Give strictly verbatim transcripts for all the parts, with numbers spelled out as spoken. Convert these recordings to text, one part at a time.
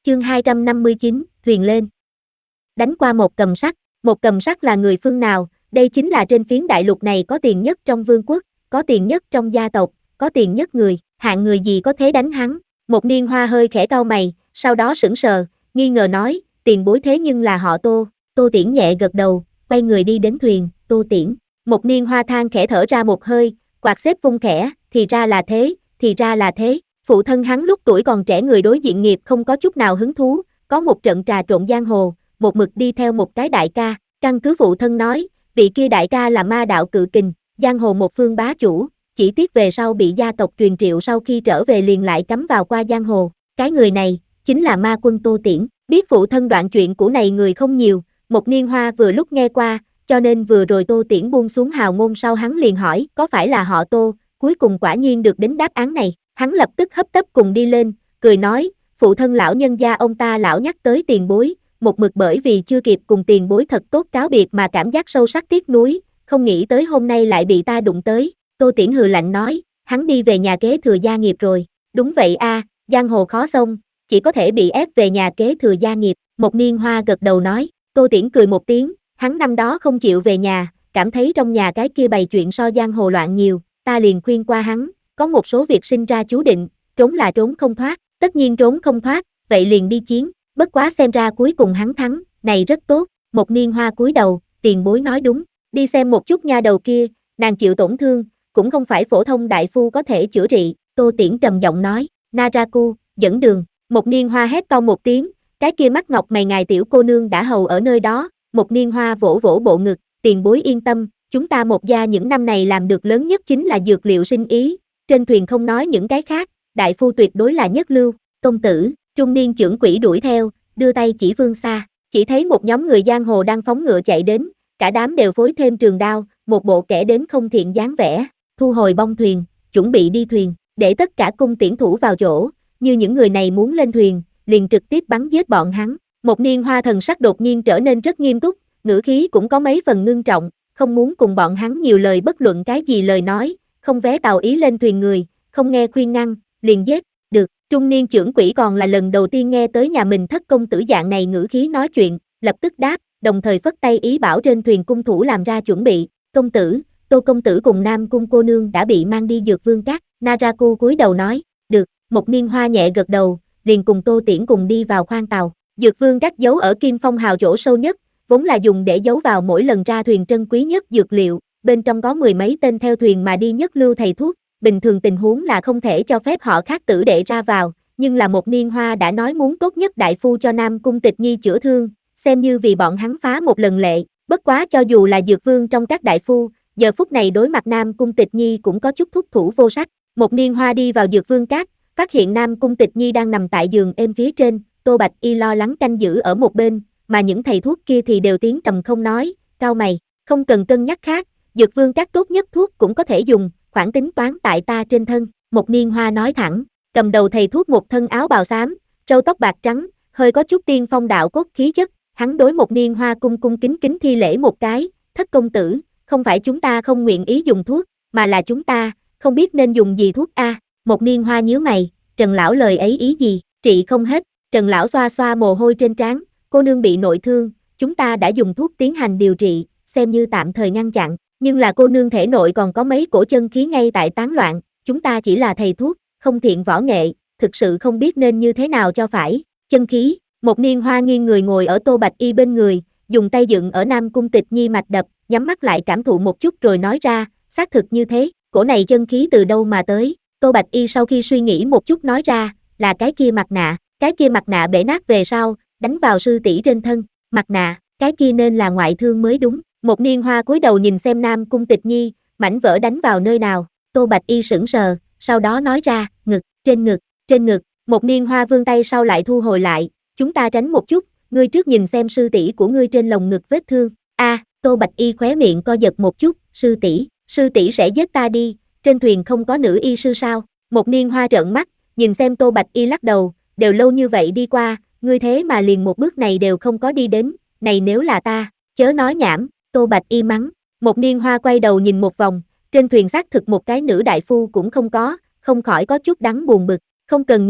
Chương hai trăm năm mươi chín, thuyền lên. Đánh qua một cầm sắt. Một cầm sắt là người phương nào? Đây chính là trên phiến đại lục này có tiền nhất trong vương quốc, có tiền nhất trong gia tộc, có tiền nhất người, hạng người gì có thế đánh hắn? Một Niên Hoa hơi khẽ cau mày, sau đó sững sờ, nghi ngờ nói, tiền bối thế nhưng là họ Tô. Tô Tiễn nhẹ gật đầu, quay người đi đến thuyền. Tô Tiễn. Một Niên Hoa than khẽ thở ra một hơi, quạt xếp vung khẽ, thì ra là thế, thì ra là thế. Phụ thân hắn lúc tuổi còn trẻ người đối diện nghiệp không có chút nào hứng thú, có một trận trà trộn giang hồ, một mực đi theo một cái đại ca, căn cứ phụ thân nói, vị kia đại ca là ma đạo cự kình, giang hồ một phương bá chủ, chỉ tiếc về sau bị gia tộc truyền triệu sau khi trở về liền lại cắm vào qua giang hồ, cái người này, chính là ma quân Tô Tiễn, biết phụ thân đoạn chuyện của này người không nhiều, Một Niên Hoa vừa lúc nghe qua, cho nên vừa rồi Tô Tiễn buông xuống hào ngôn sau hắn liền hỏi, có phải là họ Tô, cuối cùng quả nhiên được đến đáp án này. Hắn lập tức hấp tấp cùng đi lên, cười nói, phụ thân lão nhân gia ông ta lão nhắc tới tiền bối, một mực bởi vì chưa kịp cùng tiền bối thật tốt cáo biệt mà cảm giác sâu sắc tiếc nuối, không nghĩ tới hôm nay lại bị ta đụng tới. Tô Tiễn hừ lạnh nói, hắn đi về nhà kế thừa gia nghiệp rồi. Đúng vậy a, à, giang hồ khó xông, chỉ có thể bị ép về nhà kế thừa gia nghiệp. Một Niên Hoa gật đầu nói. Tô Tiễn cười một tiếng, hắn năm đó không chịu về nhà, cảm thấy trong nhà cái kia bày chuyện so giang hồ loạn nhiều, ta liền khuyên qua hắn. Có một số việc sinh ra chú định, trốn là trốn không thoát, tất nhiên trốn không thoát, vậy liền đi chiến, bất quá xem ra cuối cùng hắn thắng, này rất tốt. Một Niên Hoa cúi đầu, tiền bối nói đúng, đi xem một chút nha đầu kia, nàng chịu tổn thương, cũng không phải phổ thông đại phu có thể chữa trị. Tô Tiễn trầm giọng nói, Naraku, dẫn đường. Một Niên Hoa hét to một tiếng, cái kia mắt ngọc mày ngài tiểu cô nương đã hầu ở nơi đó. Một Niên Hoa vỗ vỗ bộ ngực, tiền bối yên tâm, chúng ta một gia những năm này làm được lớn nhất chính là dược liệu sinh ý. Trên thuyền không nói những cái khác, đại phu tuyệt đối là nhất lưu. Công tử, trung niên trưởng quỹ đuổi theo, đưa tay chỉ phương xa, chỉ thấy một nhóm người giang hồ đang phóng ngựa chạy đến, cả đám đều phối thêm trường đao, một bộ kẻ đến không thiện dáng vẻ, thu hồi bông thuyền, chuẩn bị đi thuyền, để tất cả cung tiễn thủ vào chỗ, như những người này muốn lên thuyền, liền trực tiếp bắn giết bọn hắn. Một Niên Hoa thần sắc đột nhiên trở nên rất nghiêm túc, ngữ khí cũng có mấy phần ngưng trọng, không muốn cùng bọn hắn nhiều lời bất luận cái gì lời nói. Không vé tàu ý lên thuyền người, không nghe khuyên ngăn, liền giết, được. Trung niên trưởng quỹ còn là lần đầu tiên nghe tới nhà mình thất công tử dạng này ngữ khí nói chuyện, lập tức đáp, đồng thời phất tay ý bảo trên thuyền cung thủ làm ra chuẩn bị. Công tử, Tô công tử cùng Nam cung cô nương đã bị mang đi Dược Vương Các. Naraku cúi đầu nói, được. Một Niên Hoa nhẹ gật đầu, liền cùng Tô Tiễn cùng đi vào khoang tàu. Dược Vương Các giấu ở Kim Phong Hào chỗ sâu nhất, vốn là dùng để giấu vào mỗi lần ra thuyền trân quý nhất dược liệu. Bên trong có mười mấy tên theo thuyền mà đi nhất lưu thầy thuốc, bình thường tình huống là không thể cho phép họ khác tử đệ ra vào, nhưng là Một Niên Hoa đã nói muốn tốt nhất đại phu cho Nam cung Tịch Nhi chữa thương, xem như vì bọn hắn phá một lần lệ. Bất quá cho dù là dược vương trong các đại phu, giờ phút này đối mặt Nam cung Tịch Nhi cũng có chút thúc thủ vô sách. Một Niên Hoa đi vào Dược Vương Các, phát hiện Nam cung Tịch Nhi đang nằm tại giường êm phía trên, Tô Bạch Y lo lắng canh giữ ở một bên, mà những thầy thuốc kia thì đều tiếng trầm không nói, cau mày, không cần cân nhắc khác. Dược Vương Các tốt nhất thuốc cũng có thể dùng, khoản tính toán tại ta trên thân. Một Niên Hoa nói thẳng, cầm đầu thầy thuốc một thân áo bào xám, râu tóc bạc trắng, hơi có chút tiên phong đạo cốt khí chất, hắn đối Một Niên Hoa cung cung kính kính thi lễ một cái, thất công tử, không phải chúng ta không nguyện ý dùng thuốc, mà là chúng ta, không biết nên dùng gì thuốc a. À. Một Niên Hoa nhíu mày, Trần lão lời ấy ý gì, trị không hết. Trần lão xoa xoa mồ hôi trên trán, cô nương bị nội thương, chúng ta đã dùng thuốc tiến hành điều trị, xem như tạm thời ngăn chặn. Nhưng là cô nương thể nội còn có mấy cổ chân khí ngay tại tán loạn, chúng ta chỉ là thầy thuốc, không thiện võ nghệ, thực sự không biết nên như thế nào cho phải. Chân khí. Một Niên Hoa nghiêng người ngồi ở Tô Bạch Y bên người, dùng tay dựng ở Nam cung Tịch Nhi mạch đập, nhắm mắt lại cảm thụ một chút rồi nói ra, xác thực như thế, cổ này chân khí từ đâu mà tới. Tô Bạch Y sau khi suy nghĩ một chút nói ra, là cái kia mặt nạ, cái kia mặt nạ bể nát về sau, đánh vào sư tỷ trên thân, mặt nạ, cái kia nên là ngoại thương mới đúng. Một Niên Hoa cúi đầu nhìn xem Nam cung Tịch Nhi, mảnh vỡ đánh vào nơi nào. Tô Bạch Y sững sờ, sau đó nói ra, ngực, trên ngực, trên ngực. Một Niên Hoa vươn tay sau lại thu hồi lại, chúng ta tránh một chút, ngươi trước nhìn xem sư tỷ của ngươi trên lồng ngực vết thương. A, à, Tô Bạch Y khóe miệng co giật một chút, sư tỷ, sư tỷ sẽ giết ta đi, trên thuyền không có nữ y sư sao? Một Niên Hoa trợn mắt, nhìn xem Tô Bạch Y lắc đầu, đều lâu như vậy đi qua, ngươi thế mà liền một bước này đều không có đi đến, này nếu là ta, chớ nói nhảm. Tô Bạch Y mắng. Một Niên Hoa quay đầu nhìn một vòng, trên thuyền xác thực một cái nữ đại phu cũng không có, không khỏi có chút đắng buồn bực, không cần nhìn,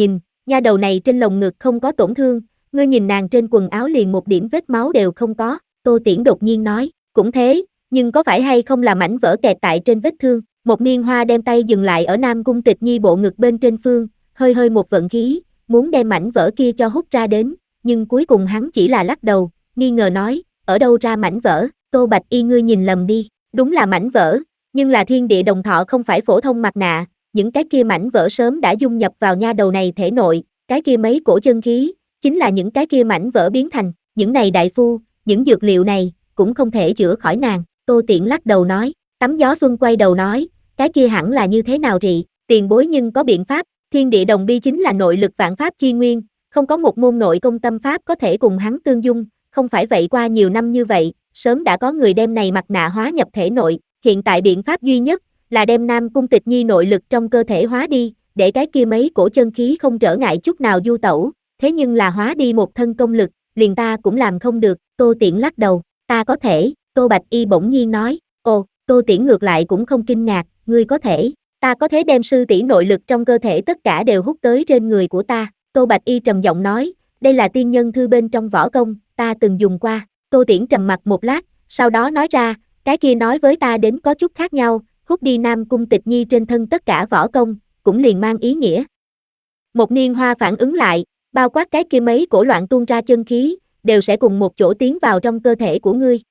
nha đầu này trên lồng ngực không có tổn thương, ngươi nhìn nàng trên quần áo liền một điểm vết máu đều không có, Tô Tiễn đột nhiên nói, cũng thế, nhưng có phải hay không là mảnh vỡ kẹt tại trên vết thương, một niên hoa đem tay dừng lại ở Nam Cung Tịch Nhi bộ ngực bên trên phương, hơi hơi một vận khí, muốn đem mảnh vỡ kia cho hút ra đến, nhưng cuối cùng hắn chỉ là lắc đầu, nghi ngờ nói, ở đâu ra mảnh vỡ, Tô Bạch Y ngươi nhìn lầm đi, đúng là mảnh vỡ, nhưng là thiên địa đồng thọ không phải phổ thông mặt nạ, những cái kia mảnh vỡ sớm đã dung nhập vào nha đầu này thể nội, cái kia mấy cổ chân khí, chính là những cái kia mảnh vỡ biến thành, những này đại phu, những dược liệu này, cũng không thể chữa khỏi nàng, Tô Tiễn lắc đầu nói, Tắm Gió Xuân quay đầu nói, cái kia hẳn là như thế nào rị, tiền bối nhưng có biện pháp, thiên địa đồng bi chính là nội lực vạn pháp chi nguyên, không có một môn nội công tâm pháp có thể cùng hắn tương dung, không phải vậy qua nhiều năm như vậy, sớm đã có người đem này mặt nạ hóa nhập thể nội, hiện tại biện pháp duy nhất, là đem Nam Cung Tịch Nhi nội lực trong cơ thể hóa đi, để cái kia mấy cổ chân khí không trở ngại chút nào du tẩu, thế nhưng là hóa đi một thân công lực, liền ta cũng làm không được, Tô Tiễn lắc đầu, ta có thể, Tô Bạch Y bỗng nhiên nói, ồ, Tô Tiễn ngược lại cũng không kinh ngạc, ngươi có thể, ta có thể đem sư tỷ nội lực trong cơ thể tất cả đều hút tới trên người của ta, Tô Bạch Y trầm giọng nói, đây là tiên nhân thư bên trong võ công, ta từng dùng qua, Tô Tiễn trầm mặt một lát, sau đó nói ra, cái kia nói với ta đến có chút khác nhau, hút đi Nam Cung Tịch Nhi trên thân tất cả võ công, cũng liền mang ý nghĩa. Một niên hoa phản ứng lại, bao quát cái kia mấy cổ loạn tuôn ra chân khí, đều sẽ cùng một chỗ tiến vào trong cơ thể của ngươi,